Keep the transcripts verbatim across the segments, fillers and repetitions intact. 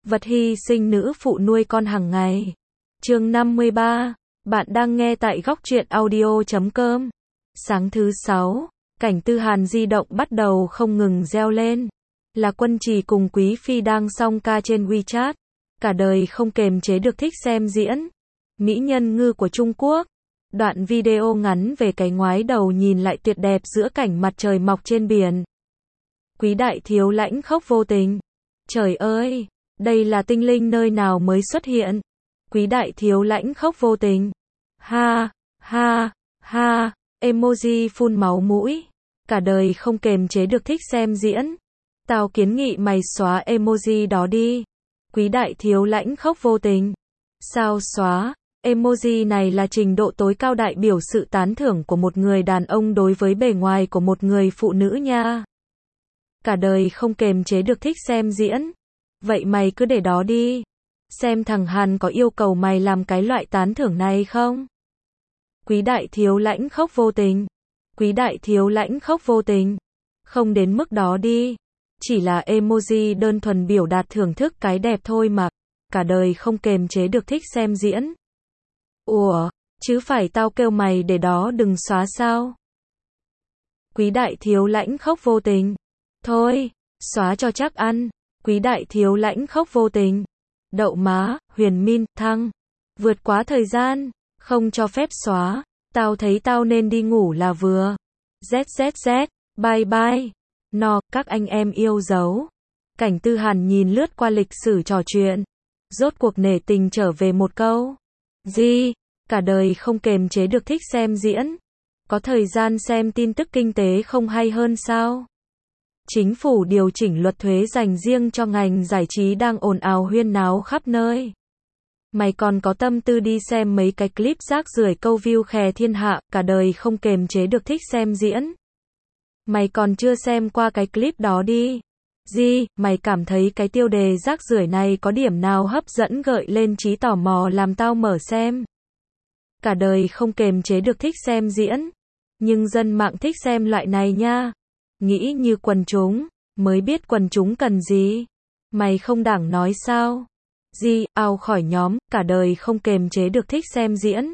Vật hy sinh nữ phụ nuôi con hàng ngày. Chương năm mươi ba. Bạn đang nghe tại góc truyện audio chấm com. Sáng thứ sáu, cảnh Tư Hàn di động bắt đầu không ngừng reo lên. Là Quân Trì cùng Quý Phi đang song ca trên WeChat. Cả đời không kềm chế được thích xem diễn. Mỹ nhân ngư của Trung Quốc. Đoạn video ngắn về cái ngoái đầu nhìn lại tuyệt đẹp giữa cảnh mặt trời mọc trên biển. Quý đại thiếu lãnh khốc vô tình. Trời ơi, đây là tinh linh nơi nào mới xuất hiện? Quý đại thiếu lãnh khốc vô tình. Ha, ha, ha, emoji phun máu mũi. Cả đời không kềm chế được thích xem diễn. Tao kiến nghị mày xóa emoji đó đi. Quý đại thiếu lãnh khốc vô tình. Sao xóa? Emoji này là trình độ tối cao đại biểu sự tán thưởng của một người đàn ông đối với bề ngoài của một người phụ nữ nha. Cả đời không kềm chế được thích xem diễn. Vậy mày cứ để đó đi. Xem thằng Hàn có yêu cầu mày làm cái loại tán thưởng này không? Quý đại thiếu lãnh khốc vô tình. Quý đại thiếu lãnh khốc vô tình. Không đến mức đó đi. Chỉ là emoji đơn thuần biểu đạt thưởng thức cái đẹp thôi mà. Cả đời không kềm chế được thích xem diễn. Ủa, chứ phải tao kêu mày để đó đừng xóa sao? Quý đại thiếu lãnh khốc vô tình. Thôi, xóa cho chắc ăn. Quý đại thiếu lãnh khốc vô tình. Đậu má, Huyền Min, Thăng. Vượt quá thời gian, không cho phép xóa. Tao thấy tao nên đi ngủ là vừa. zzz, bye bye. No, các anh em yêu dấu. Cảnh Tư Hàn nhìn lướt qua lịch sử trò chuyện. Rốt cuộc nể tình trở về một câu. Gì? Cả đời không kềm chế được thích xem diễn. Có thời gian xem tin tức kinh tế không hay hơn sao? Chính phủ điều chỉnh luật thuế dành riêng cho ngành giải trí đang ồn ào huyên náo khắp nơi. Mày còn có tâm tư đi xem mấy cái clip rác rưởi câu view khè thiên hạ, cả đời không kềm chế được thích xem diễn. Mày còn chưa xem qua cái clip đó đi. Gì, mày cảm thấy cái tiêu đề rác rưởi này có điểm nào hấp dẫn gợi lên trí tò mò làm tao mở xem. Cả đời không kềm chế được thích xem diễn. Nhưng dân mạng thích xem loại này nha. Nghĩ như quần chúng, mới biết quần chúng cần gì. Mày không đảng nói sao? Di, ao khỏi nhóm, cả đời không kềm chế được thích xem diễn.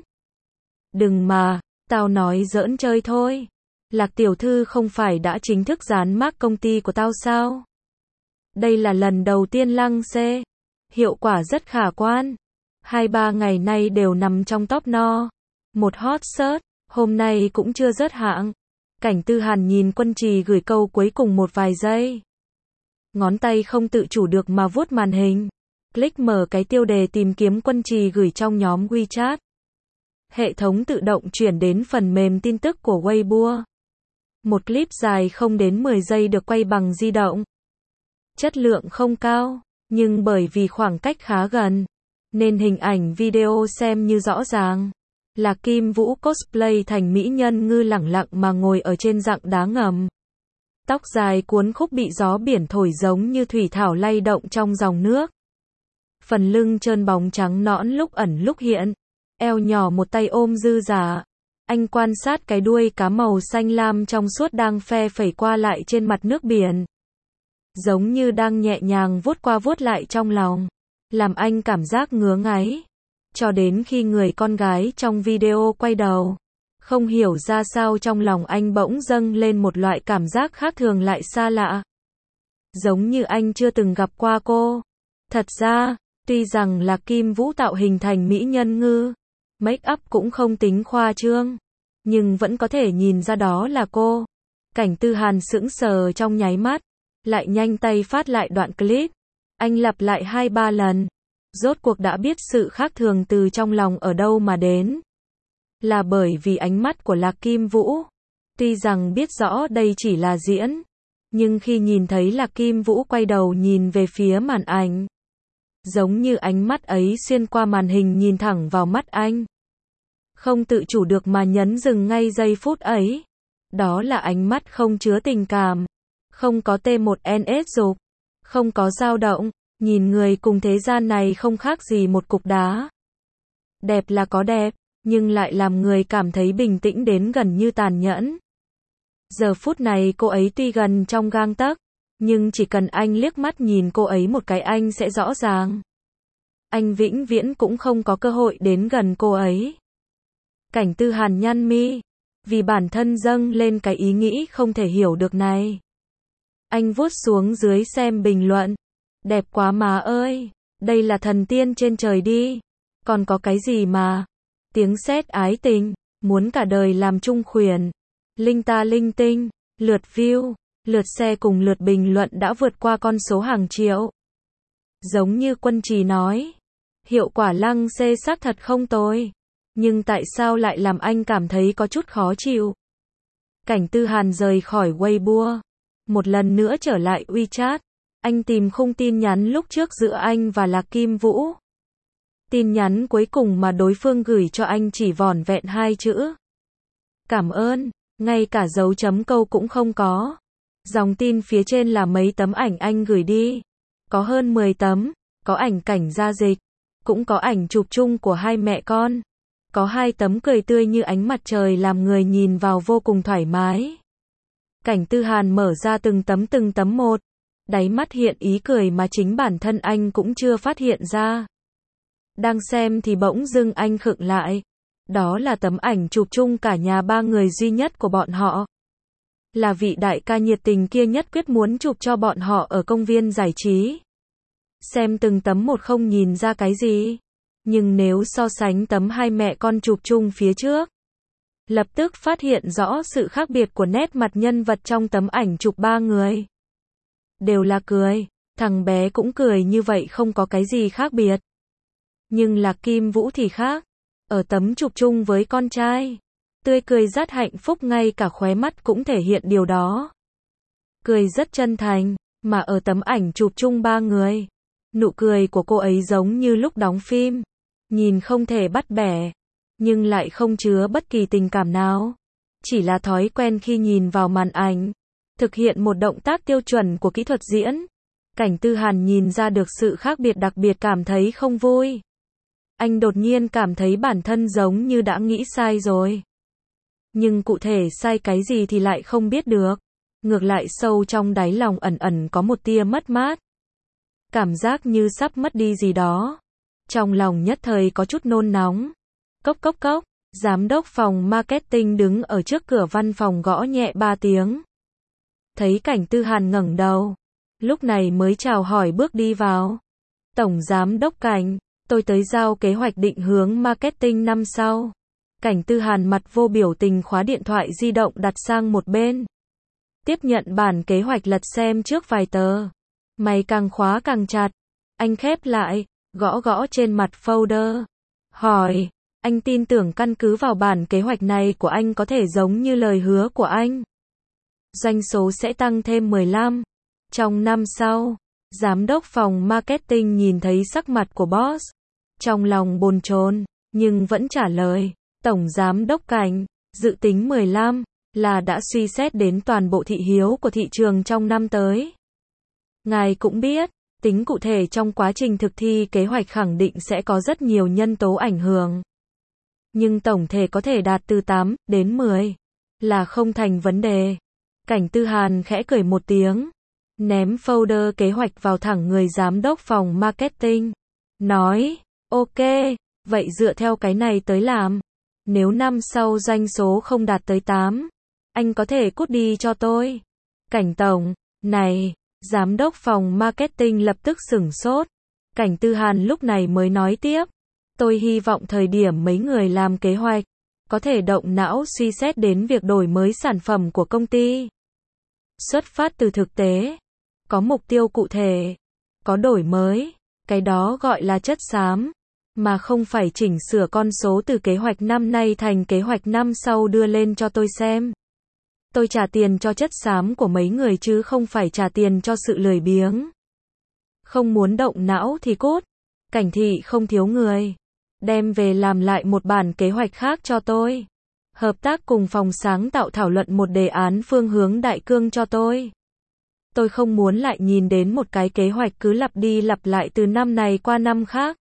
Đừng mà, tao nói giỡn chơi thôi. Lạc tiểu thư không phải đã chính thức dán mác công ty của tao sao? Đây là lần đầu tiên lăng xê. Hiệu quả rất khả quan. Hai ba ngày nay đều nằm trong top no. Một hot search, hôm nay cũng chưa rớt hạng. Cảnh Tư Hàn nhìn Quân Trì gửi câu cuối cùng một vài giây. Ngón tay không tự chủ được mà vuốt màn hình. Click mở cái tiêu đề tìm kiếm Quân Trì gửi trong nhóm WeChat. Hệ thống tự động chuyển đến phần mềm tin tức của Weibo. Một clip dài không đến mười giây được quay bằng di động. Chất lượng không cao, nhưng bởi vì khoảng cách khá gần, nên hình ảnh video xem như rõ ràng. Là Kim Vũ cosplay thành mỹ nhân ngư lẳng lặng mà ngồi ở trên dặng đá ngầm. Tóc dài cuốn khúc bị gió biển thổi giống như thủy thảo lay động trong dòng nước. Phần lưng trơn bóng trắng nõn lúc ẩn lúc hiện. Eo nhỏ một tay ôm dư giả. Anh quan sát cái đuôi cá màu xanh lam trong suốt đang phe phẩy qua lại trên mặt nước biển. Giống như đang nhẹ nhàng vuốt qua vuốt lại trong lòng. Làm anh cảm giác ngứa ngáy. Cho đến khi người con gái trong video quay đầu. Không hiểu ra sao trong lòng anh bỗng dâng lên một loại cảm giác khác thường lại xa lạ. Giống như anh chưa từng gặp qua cô. Thật ra, tuy rằng là Kim Vũ tạo hình thành mỹ nhân ngư, make up cũng không tính khoa trương, nhưng vẫn có thể nhìn ra đó là cô. Cảnh Tư Hàn sững sờ trong nháy mắt, lại nhanh tay phát lại đoạn clip. Anh lặp lại hai ba lần. Rốt cuộc đã biết sự khác thường từ trong lòng ở đâu mà đến. Là bởi vì ánh mắt của Lạc Kim Vũ. Tuy rằng biết rõ đây chỉ là diễn, nhưng khi nhìn thấy Lạc Kim Vũ quay đầu nhìn về phía màn ảnh, giống như ánh mắt ấy xuyên qua màn hình nhìn thẳng vào mắt anh. Không tự chủ được mà nhấn dừng ngay giây phút ấy. Đó là ánh mắt không chứa tình cảm, không có T một N S dục, không có dao động. Nhìn người cùng thế gian này không khác gì một cục đá. Đẹp là có đẹp, nhưng lại làm người cảm thấy bình tĩnh đến gần như tàn nhẫn. Giờ phút này cô ấy tuy gần trong gang tấc, Nhưng chỉ cần anh liếc mắt nhìn cô ấy một cái anh sẽ rõ ràng. Anh vĩnh viễn cũng không có cơ hội đến gần cô ấy. Cảnh Tư Hàn nhăn mi, vì bản thân dâng lên cái ý nghĩ không thể hiểu được này. Anh vuốt xuống dưới xem bình luận. Đẹp quá má ơi, đây là thần tiên trên trời đi. Còn có cái gì mà, tiếng sét ái tình, muốn cả đời làm chung khuyển. Linh ta linh tinh, lượt view, lượt share cùng lượt bình luận đã vượt qua con số hàng triệu. Giống như Quân Trì nói, hiệu quả lăng xê xác thật không tồi. Nhưng tại sao lại làm anh cảm thấy có chút khó chịu? Cảnh Tư Hàn rời khỏi Weibo, một lần nữa trở lại WeChat. Anh tìm khung tin nhắn lúc trước giữa anh và Lạc Kim Vũ. Tin nhắn cuối cùng mà đối phương gửi cho anh chỉ vỏn vẹn hai chữ. Cảm ơn, ngay cả dấu chấm câu cũng không có. Dòng tin phía trên là mấy tấm ảnh anh gửi đi. Có hơn mười tấm, có ảnh cảnh gia dịch, cũng có ảnh chụp chung của hai mẹ con. Có hai tấm cười tươi như ánh mặt trời làm người nhìn vào vô cùng thoải mái. Cảnh Tư Hàn mở ra từng tấm từng tấm một. Đáy mắt hiện ý cười mà chính bản thân anh cũng chưa phát hiện ra. Đang xem thì bỗng dưng anh khựng lại. Đó là tấm ảnh chụp chung cả nhà ba người duy nhất của bọn họ. Là vị đại ca nhiệt tình kia nhất quyết muốn chụp cho bọn họ ở công viên giải trí. Xem từng tấm một không nhìn ra cái gì. Nhưng nếu so sánh tấm hai mẹ con chụp chung phía trước, lập tức phát hiện rõ sự khác biệt của nét mặt nhân vật trong tấm ảnh chụp ba người. Đều là cười, thằng bé cũng cười như vậy không có cái gì khác biệt. Nhưng Lạc Kim Vũ thì khác, ở tấm chụp chung với con trai, tươi cười rất hạnh phúc ngay cả khóe mắt cũng thể hiện điều đó. Cười rất chân thành, mà ở tấm ảnh chụp chung ba người, nụ cười của cô ấy giống như lúc đóng phim, nhìn không thể bắt bẻ, nhưng lại không chứa bất kỳ tình cảm nào. Chỉ là thói quen khi nhìn vào màn ảnh, thực hiện một động tác tiêu chuẩn của kỹ thuật diễn. Cảnh Tư Hàn nhìn ra được sự khác biệt đặc biệt cảm thấy không vui. Anh đột nhiên cảm thấy bản thân giống như đã nghĩ sai rồi. Nhưng cụ thể sai cái gì thì lại không biết được. Ngược lại sâu trong đáy lòng ẩn ẩn có một tia mất mát. Cảm giác như sắp mất đi gì đó. Trong lòng nhất thời có chút nôn nóng. Cốc cốc cốc, giám đốc phòng marketing đứng ở trước cửa văn phòng gõ nhẹ ba tiếng. Thấy Cảnh Tư Hàn ngẩng đầu, lúc này mới chào hỏi bước đi vào. Tổng giám đốc Cảnh, tôi tới giao kế hoạch định hướng marketing năm sau. Cảnh Tư Hàn mặt vô biểu tình khóa điện thoại di động đặt sang một bên. Tiếp nhận bản kế hoạch lật xem trước vài tờ. Mày càng khóa càng chặt. Anh khép lại, gõ gõ trên mặt folder. Hỏi, anh tin tưởng căn cứ vào bản kế hoạch này của anh có thể giống như lời hứa của anh. Doanh số sẽ tăng thêm mười lăm. Trong năm sau, giám đốc phòng marketing nhìn thấy sắc mặt của boss. Trong lòng bồn chồn, nhưng vẫn trả lời. Tổng giám đốc Cảnh, dự tính mười lăm, là đã suy xét đến toàn bộ thị hiếu của thị trường trong năm tới. Ngài cũng biết, tính cụ thể trong quá trình thực thi kế hoạch khẳng định sẽ có rất nhiều nhân tố ảnh hưởng. Nhưng tổng thể có thể đạt từ tám đến mười, là không thành vấn đề. Cảnh Tư Hàn khẽ cười một tiếng, ném folder kế hoạch vào thẳng người giám đốc phòng marketing. Nói, ok, vậy dựa theo cái này tới làm. Nếu năm sau doanh số không đạt tới tám, anh có thể cút đi cho tôi. Cảnh tổng, này, giám đốc phòng marketing lập tức sửng sốt. Cảnh Tư Hàn lúc này mới nói tiếp. Tôi hy vọng thời điểm mấy người làm kế hoạch, có thể động não suy xét đến việc đổi mới sản phẩm của công ty. Xuất phát từ thực tế, có mục tiêu cụ thể, có đổi mới, cái đó gọi là chất xám, mà không phải chỉnh sửa con số từ kế hoạch năm nay thành kế hoạch năm sau đưa lên cho tôi xem. Tôi trả tiền cho chất xám của mấy người chứ không phải trả tiền cho sự lười biếng. Không muốn động não thì cút. Cảnh thị không thiếu người. Đem về làm lại một bản kế hoạch khác cho tôi. Hợp tác cùng phòng sáng tạo thảo luận một đề án phương hướng đại cương cho tôi. Tôi không muốn lại nhìn đến một cái kế hoạch cứ lặp đi lặp lại từ năm này qua năm khác.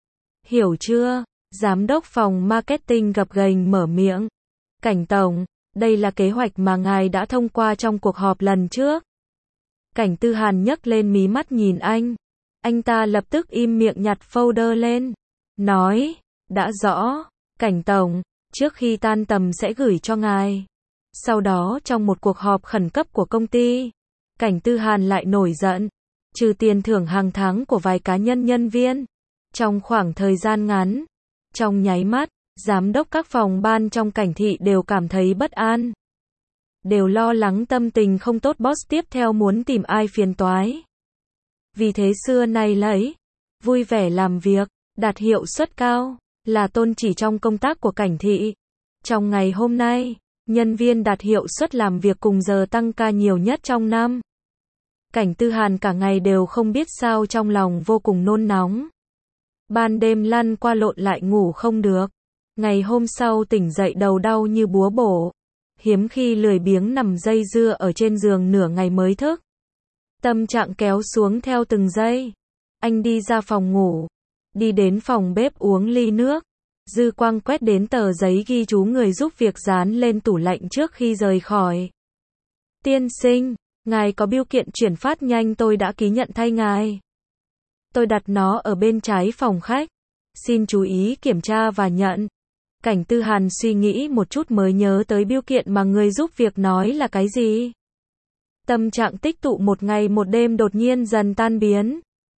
Hiểu chưa? Giám đốc phòng marketing gập ghềnh mở miệng. Cảnh tổng, đây là kế hoạch mà ngài đã thông qua trong cuộc họp lần trước. Cảnh Tư Hàn nhấc lên mí mắt nhìn anh. Anh ta lập tức im miệng nhặt folder lên. Nói, đã rõ, Cảnh Tổng, trước khi tan tầm sẽ gửi cho ngài. Sau đó trong một cuộc họp khẩn cấp của công ty, Cảnh Tư Hàn lại nổi giận. Trừ tiền thưởng hàng tháng của vài cá nhân nhân viên. Trong khoảng thời gian ngắn, trong nháy mắt, giám đốc các phòng ban trong Cảnh thị đều cảm thấy bất an. Đều lo lắng tâm tình không tốt boss tiếp theo muốn tìm ai phiền toái. Vì thế xưa nay lấy, vui vẻ làm việc, đạt hiệu suất cao, là tôn chỉ trong công tác của Cảnh thị. Trong ngày hôm nay, nhân viên đạt hiệu suất làm việc cùng giờ tăng ca nhiều nhất trong năm. Cảnh Tư Hàn cả ngày đều không biết sao trong lòng vô cùng nôn nóng. Ban đêm lăn qua lộn lại ngủ không được. Ngày hôm sau tỉnh dậy đầu đau như búa bổ. Hiếm khi lười biếng nằm dây dưa ở trên giường nửa ngày mới thức. Tâm trạng kéo xuống theo từng giây. Anh đi ra phòng ngủ. Đi đến phòng bếp uống ly nước. Dư quang quét đến tờ giấy ghi chú người giúp việc dán lên tủ lạnh trước khi rời khỏi. Tiên sinh, ngài có bưu kiện chuyển phát nhanh tôi đã ký nhận thay ngài. Tôi đặt nó ở bên trái phòng khách. Xin chú ý kiểm tra và nhận. Cảnh Tư Hàn suy nghĩ một chút mới nhớ tới bưu kiện mà người giúp việc nói là cái gì. Tâm trạng tích tụ một ngày một đêm đột nhiên dần tan biến.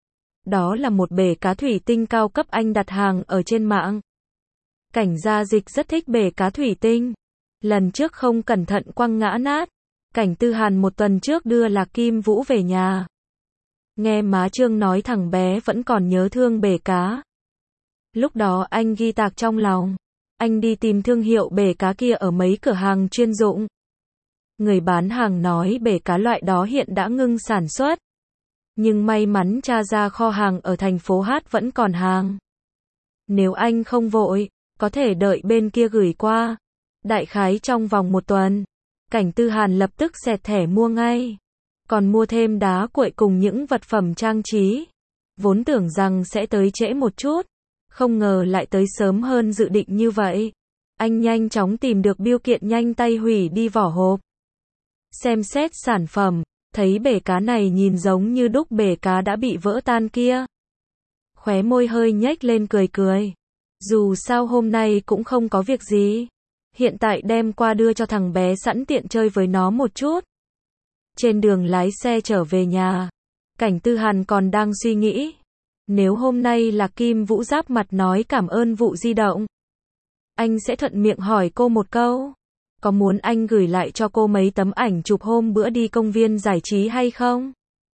Đó là một bể cá thủy tinh cao cấp anh đặt hàng ở trên mạng. Cảnh Gia Dịch rất thích bể cá thủy tinh. Lần trước không cẩn thận quăng ngã nát. Cảnh Tư Hàn một tuần trước đưa Lạc Kim Vũ về nhà. Nghe má Trương nói thằng bé vẫn còn nhớ thương bể cá. Lúc đó anh ghi tạc trong lòng. Anh đi tìm thương hiệu bể cá kia ở mấy cửa hàng chuyên dụng. Người bán hàng nói bể cá loại đó hiện đã ngưng sản xuất. Nhưng may mắn tra ra kho hàng ở thành phố Hát vẫn còn hàng. Nếu anh không vội, có thể đợi bên kia gửi qua. Đại khái trong vòng một tuần. Cảnh Tư Hàn lập tức xẹt thẻ mua ngay. Còn mua thêm đá cuội cùng những vật phẩm trang trí. Vốn tưởng rằng sẽ tới trễ một chút. Không ngờ lại tới sớm hơn dự định như vậy. Anh nhanh chóng tìm được bưu kiện nhanh tay hủy đi vỏ hộp. Xem xét sản phẩm, thấy bể cá này nhìn giống như đúc bể cá đã bị vỡ tan kia. Khóe môi hơi nhếch lên cười cười. Dù sao hôm nay cũng không có việc gì. Hiện tại đem qua đưa cho thằng bé sẵn tiện chơi với nó một chút. Trên đường lái xe trở về nhà, Cảnh Tư Hàn còn đang suy nghĩ. Nếu hôm nay Lạc Kim Vũ giáp mặt nói cảm ơn vụ di động, anh sẽ thuận miệng hỏi cô một câu. Có muốn anh gửi lại cho cô mấy tấm ảnh chụp hôm bữa đi công viên giải trí hay không?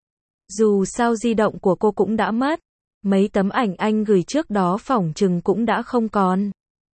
Dù sao di động của cô cũng đã mất. Mấy tấm ảnh anh gửi trước đó phỏng chừng cũng đã không còn.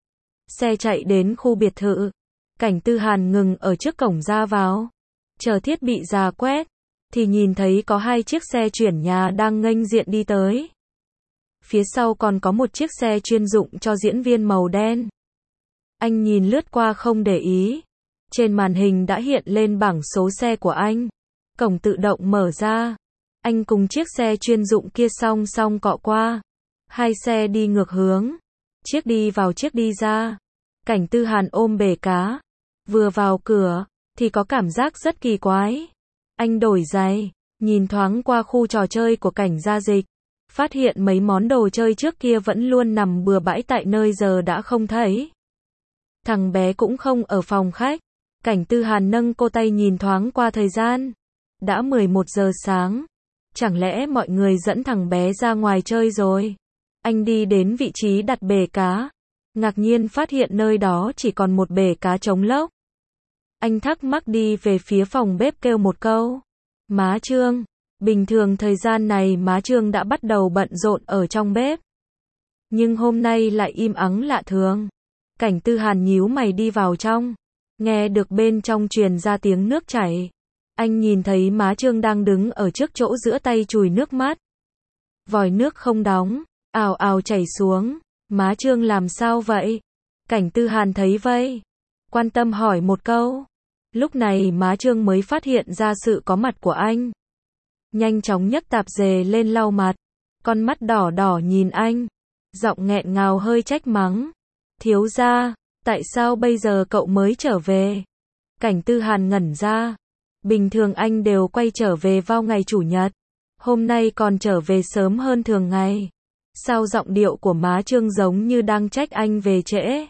Xe chạy đến khu biệt thự. Cảnh Tư Hàn ngừng ở trước cổng ra vào. Chờ thiết bị rà quét. Thì nhìn thấy có hai chiếc xe chuyển nhà đang nghênh diện đi tới. Phía sau còn có một chiếc xe chuyên dụng cho diễn viên màu đen. Anh nhìn lướt qua không để ý. Trên màn hình đã hiện lên bảng số xe của anh. Cổng tự động mở ra. Anh cùng chiếc xe chuyên dụng kia song song cọ qua. Hai xe đi ngược hướng. Chiếc đi vào chiếc đi ra. Cảnh Tư Hàn ôm bể cá. Vừa vào cửa, thì có cảm giác rất kỳ quái. Anh đổi giày, nhìn thoáng qua khu trò chơi của Cảnh Gia Dịch. Phát hiện mấy món đồ chơi trước kia vẫn luôn nằm bừa bãi tại nơi giờ đã không thấy. Thằng bé cũng không ở phòng khách. Cảnh Tư Hàn nâng cô tay nhìn thoáng qua thời gian. Đã mười một giờ sáng. Chẳng lẽ mọi người dẫn thằng bé ra ngoài chơi rồi? Anh đi đến vị trí đặt bể cá. Ngạc nhiên phát hiện nơi đó chỉ còn một bể cá trống lốc. Anh thắc mắc đi về phía phòng bếp kêu một câu. Má Trương. Bình thường thời gian này má Trương đã bắt đầu bận rộn ở trong bếp. Nhưng hôm nay lại im ắng lạ thường. Cảnh Tư Hàn nhíu mày đi vào trong. Nghe được bên trong truyền ra tiếng nước chảy. Anh nhìn thấy má Trương đang đứng ở trước chỗ giữa tay chùi nước mắt. Vòi nước không đóng, ào ào chảy xuống. Má Trương làm sao vậy? Cảnh Tư Hàn thấy vậy. Quan tâm hỏi một câu. Lúc này má Trương mới phát hiện ra sự có mặt của anh. Nhanh chóng nhấc tạp dề lên lau mặt. Con mắt đỏ đỏ nhìn anh. Giọng nghẹn ngào hơi trách mắng. Thiếu gia, tại sao bây giờ cậu mới trở về? Cảnh Tư Hàn ngẩn ra. Bình thường anh đều quay trở về vào ngày chủ nhật. Hôm nay còn trở về sớm hơn thường ngày. Sao giọng điệu của má Trương giống như đang trách anh về trễ?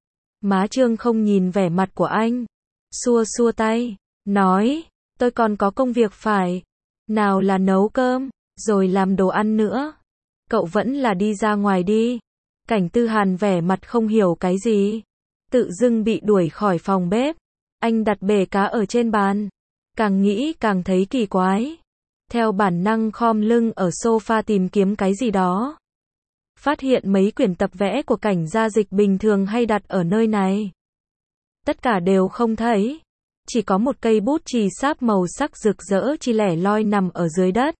Má Trương không nhìn vẻ mặt của anh. Xua xua tay. Nói, tôi còn có công việc phải. Nào là nấu cơm, rồi làm đồ ăn nữa. Cậu vẫn là đi ra ngoài đi. Cảnh Tư Hàn vẻ mặt không hiểu cái gì. Tự dưng bị đuổi khỏi phòng bếp. Anh đặt bể cá ở trên bàn. Càng nghĩ càng thấy kỳ quái. Theo bản năng khom lưng ở sofa tìm kiếm cái gì đó. Phát hiện mấy quyển tập vẽ của Cảnh Gia Dịch bình thường hay đặt ở nơi này. Tất cả đều không thấy. Chỉ có một cây bút chì sáp màu sắc rực rỡ chỉ lẻ loi nằm ở dưới đất.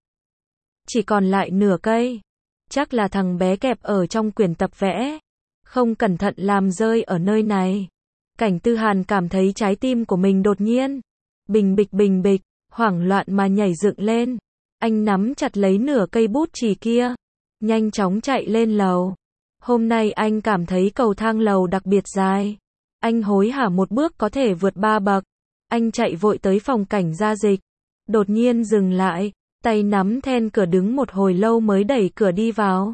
Chỉ còn lại nửa cây. Chắc là thằng bé kẹp ở trong quyển tập vẽ. Không cẩn thận làm rơi ở nơi này. Cảnh Tư Hàn cảm thấy trái tim của mình đột nhiên. Bình bịch bình bịch, hoảng loạn mà nhảy dựng lên. Anh nắm chặt lấy nửa cây bút chì kia. Nhanh chóng chạy lên lầu. Hôm nay anh cảm thấy cầu thang lầu đặc biệt dài. Anh hối hả một bước có thể vượt ba bậc. Anh chạy vội tới phòng Cảnh Gia Dịch. Đột nhiên dừng lại. Tay nắm then cửa đứng một hồi lâu mới đẩy cửa đi vào.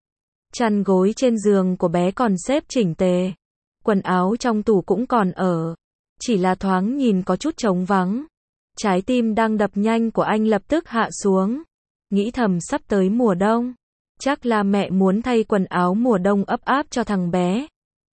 Chăn gối trên giường của bé còn xếp chỉnh tề. Quần áo trong tủ cũng còn ở. Chỉ là thoáng nhìn có chút trống vắng. Trái tim đang đập nhanh của anh lập tức hạ xuống. Nghĩ thầm sắp tới mùa đông. Chắc là mẹ muốn thay quần áo mùa đông ấp áp cho thằng bé.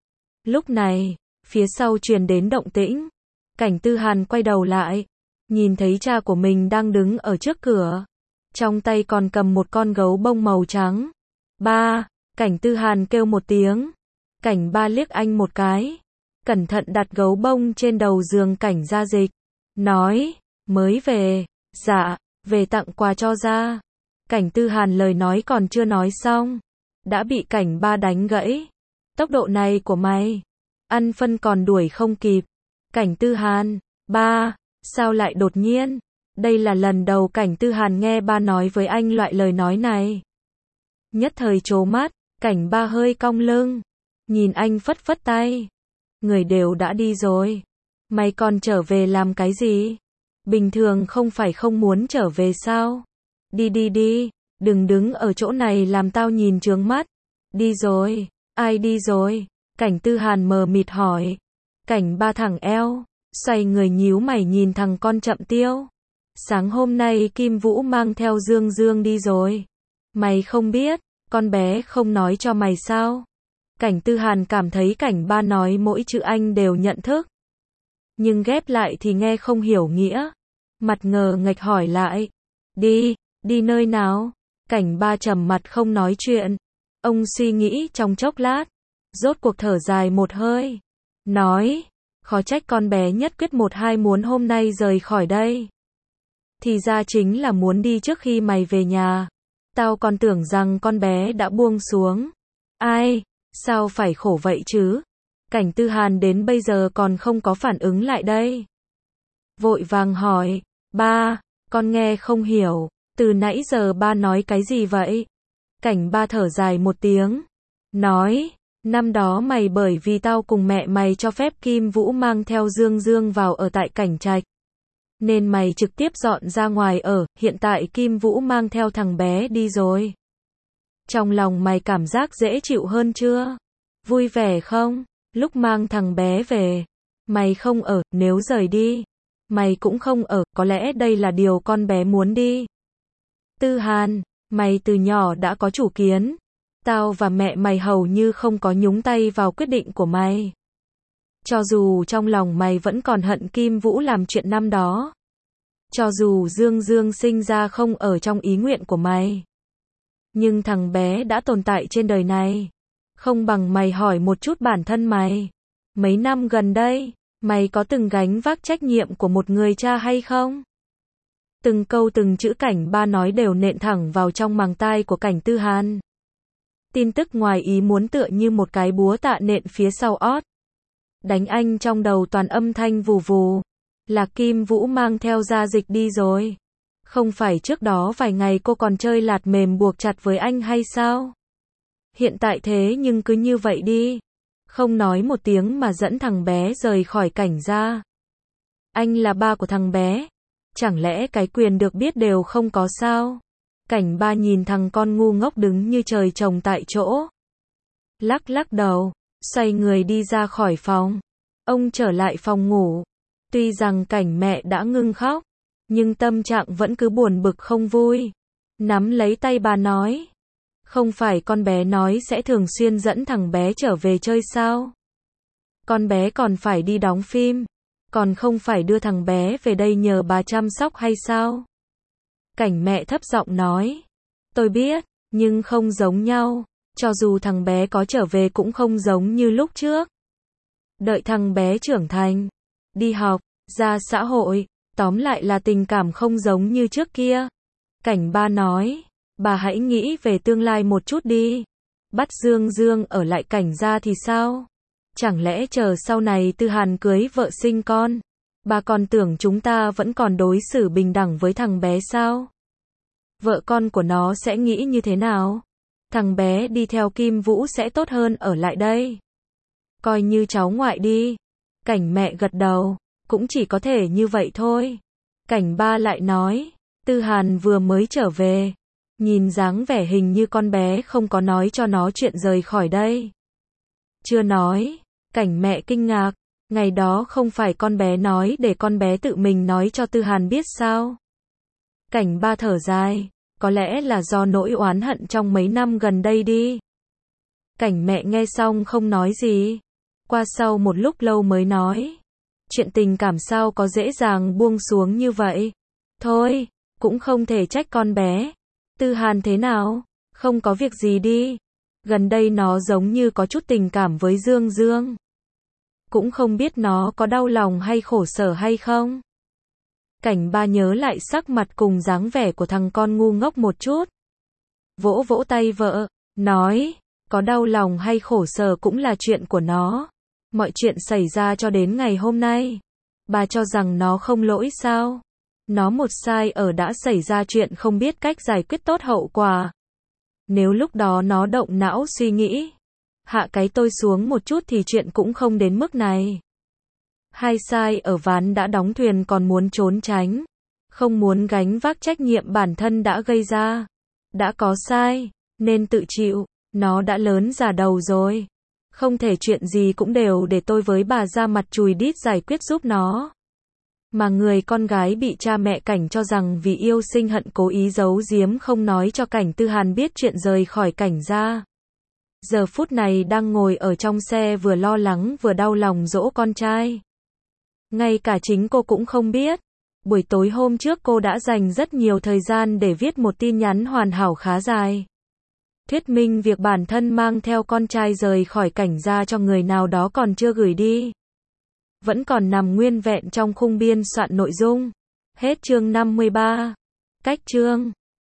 Lúc này, phía sau truyền đến động tĩnh. Cảnh Tư Hàn quay đầu lại. Nhìn thấy cha của mình đang đứng ở trước cửa. Trong tay còn cầm một con gấu bông màu trắng. Ba, Cảnh Tư Hàn kêu một tiếng. Cảnh ba liếc anh một cái. Cẩn thận đặt gấu bông trên đầu giường Cảnh Gia Dịch. Nói, mới về. Dạ, về tặng quà cho Gia. Cảnh Tư Hàn lời nói còn chưa nói xong. Đã bị Cảnh ba đánh gãy. Tốc độ này của mày. Ăn phân còn đuổi không kịp. Cảnh Tư Hàn, ba, sao lại đột nhiên? Đây là lần đầu Cảnh Tư Hàn nghe ba nói với anh loại lời nói này. Nhất thời trố mắt, Cảnh ba hơi cong lưng. Nhìn anh phất phất tay. Người đều đã đi rồi. Mày còn trở về làm cái gì? Bình thường không phải không muốn trở về sao? Đi đi đi, đừng đứng ở chỗ này làm tao nhìn chướng mắt. Đi rồi, ai đi rồi? Cảnh Tư Hàn mờ mịt hỏi. Cảnh ba thẳng eo, xoay người nhíu mày nhìn thằng con Chậm Tiêu. Sáng hôm nay Kim Vũ mang theo Dương Dương đi rồi. Mày không biết, con bé không nói cho mày sao? Cảnh Tư Hàn cảm thấy Cảnh ba nói mỗi chữ anh đều nhận thức. Nhưng ghép lại thì nghe không hiểu nghĩa. Mặt ngờ nghệch hỏi lại. Đi, đi nơi nào? Cảnh ba trầm mặt không nói chuyện. Ông suy nghĩ trong chốc lát. Rốt cuộc thở dài một hơi. Nói, khó trách con bé nhất quyết một hai muốn hôm nay rời khỏi đây. Thì ra chính là muốn đi trước khi mày về nhà. Tao còn tưởng rằng con bé đã buông xuống. Ai, sao phải khổ vậy chứ? Cảnh Tư Hàn đến bây giờ còn không có phản ứng lại đây. Vội vàng hỏi, ba, con nghe không hiểu, từ nãy giờ ba nói cái gì vậy? Cảnh ba thở dài một tiếng. Nói, năm đó mày bởi vì tao cùng mẹ mày cho phép Kim Vũ mang theo Dương Dương vào ở tại Cảnh Trạch. Nên mày trực tiếp dọn ra ngoài ở, hiện tại Kim Vũ mang theo thằng bé đi rồi. Trong lòng mày cảm giác dễ chịu hơn chưa? Vui vẻ không? Lúc mang thằng bé về, mày không ở, nếu rời đi, mày cũng không ở, có lẽ đây là điều con bé muốn đi. Tư Hàn, mày từ nhỏ đã có chủ kiến. Tao và mẹ mày hầu như không có nhúng tay vào quyết định của mày. Cho dù trong lòng mày vẫn còn hận Kim Vũ làm chuyện năm đó. Cho dù Dương Dương sinh ra không ở trong ý nguyện của mày. Nhưng thằng bé đã tồn tại trên đời này. Không bằng mày hỏi một chút bản thân mày. Mấy năm gần đây, mày có từng gánh vác trách nhiệm của một người cha hay không? Từng câu từng chữ Cảnh ba nói đều nện thẳng vào trong màng tai của Cảnh Tư Hàn. Tin tức ngoài ý muốn tựa như một cái búa tạ nện phía sau ót. Đánh anh trong đầu toàn âm thanh vù vù. Là Kim Vũ mang theo Gia Dịch đi rồi. Không phải trước đó vài ngày cô còn chơi lạt mềm buộc chặt với anh hay sao? Hiện tại thế nhưng cứ như vậy đi. Không nói một tiếng mà dẫn thằng bé rời khỏi Cảnh gia. Anh là ba của thằng bé. Chẳng lẽ cái quyền được biết đều không có sao? Cảnh ba nhìn thằng con ngu ngốc đứng như trời trồng tại chỗ. Lắc lắc đầu, xoay người đi ra khỏi phòng. Ông trở lại phòng ngủ. Tuy rằng cảnh mẹ đã ngưng khóc, nhưng tâm trạng vẫn cứ buồn bực không vui. Nắm lấy tay bà nói. Không phải con bé nói sẽ thường xuyên dẫn thằng bé trở về chơi sao? Con bé còn phải đi đóng phim, còn không phải đưa thằng bé về đây nhờ bà chăm sóc hay sao? Cảnh mẹ thấp giọng nói. Tôi biết, nhưng không giống nhau. Cho dù thằng bé có trở về cũng không giống như lúc trước. Đợi thằng bé trưởng thành, đi học, ra xã hội, tóm lại là tình cảm không giống như trước kia. Cảnh ba nói, bà hãy nghĩ về tương lai một chút đi. Bắt Dương Dương ở lại Cảnh gia thì sao? Chẳng lẽ chờ sau này Tư Hàn cưới vợ sinh con, bà còn tưởng chúng ta vẫn còn đối xử bình đẳng với thằng bé sao? Vợ con của nó sẽ nghĩ như thế nào? Thằng bé đi theo Kim Vũ sẽ tốt hơn ở lại đây. Coi như cháu ngoại đi. Cảnh mẹ gật đầu, cũng chỉ có thể như vậy thôi. Cảnh ba lại nói, Tư Hàn vừa mới trở về, nhìn dáng vẻ hình như con bé không có nói cho nó chuyện rời khỏi đây. Chưa nói. Cảnh mẹ kinh ngạc, ngày đó không phải con bé nói để con bé tự mình nói cho Tư Hàn biết sao? Cảnh ba thở dài, có lẽ là do nỗi oán hận trong mấy năm gần đây đi. Cảnh mẹ nghe xong không nói gì. Qua sau một lúc lâu mới nói, chuyện tình cảm sao có dễ dàng buông xuống như vậy? Thôi, cũng không thể trách con bé. Tư Hàn thế nào? Không có việc gì đi. Gần đây nó giống như có chút tình cảm với Dương Dương. Cũng không biết nó có đau lòng hay khổ sở hay không. Cảnh ba nhớ lại sắc mặt cùng dáng vẻ của thằng con ngu ngốc một chút. Vỗ vỗ tay vợ, nói, có đau lòng hay khổ sở cũng là chuyện của nó. Mọi chuyện xảy ra cho đến ngày hôm nay, bà cho rằng nó không lỗi sao? Nó một sai ở đã xảy ra chuyện không biết cách giải quyết tốt hậu quả. Nếu lúc đó nó động não suy nghĩ, hạ cái tôi xuống một chút thì chuyện cũng không đến mức này. Hai sai ở ván đã đóng thuyền còn muốn trốn tránh, không muốn gánh vác trách nhiệm bản thân đã gây ra. Đã có sai, nên tự chịu, nó đã lớn già đầu rồi. Không thể chuyện gì cũng đều để tôi với bà ra mặt chùi đít giải quyết giúp nó. Mà người con gái bị cha mẹ Cảnh cho rằng vì yêu sinh hận cố ý giấu giếm không nói cho Cảnh Tư Hàn biết chuyện rời khỏi Cảnh gia. Giờ phút này đang ngồi ở trong xe vừa lo lắng vừa đau lòng dỗ con trai. Ngay cả chính cô cũng không biết. Buổi tối hôm trước cô đã dành rất nhiều thời gian để viết một tin nhắn hoàn hảo khá dài. Thuyết minh việc bản thân mang theo con trai rời khỏi Cảnh gia cho người nào đó còn chưa gửi đi. Vẫn còn nằm nguyên vẹn trong khung biên soạn nội dung. Hết chương năm mươi ba. Cách chương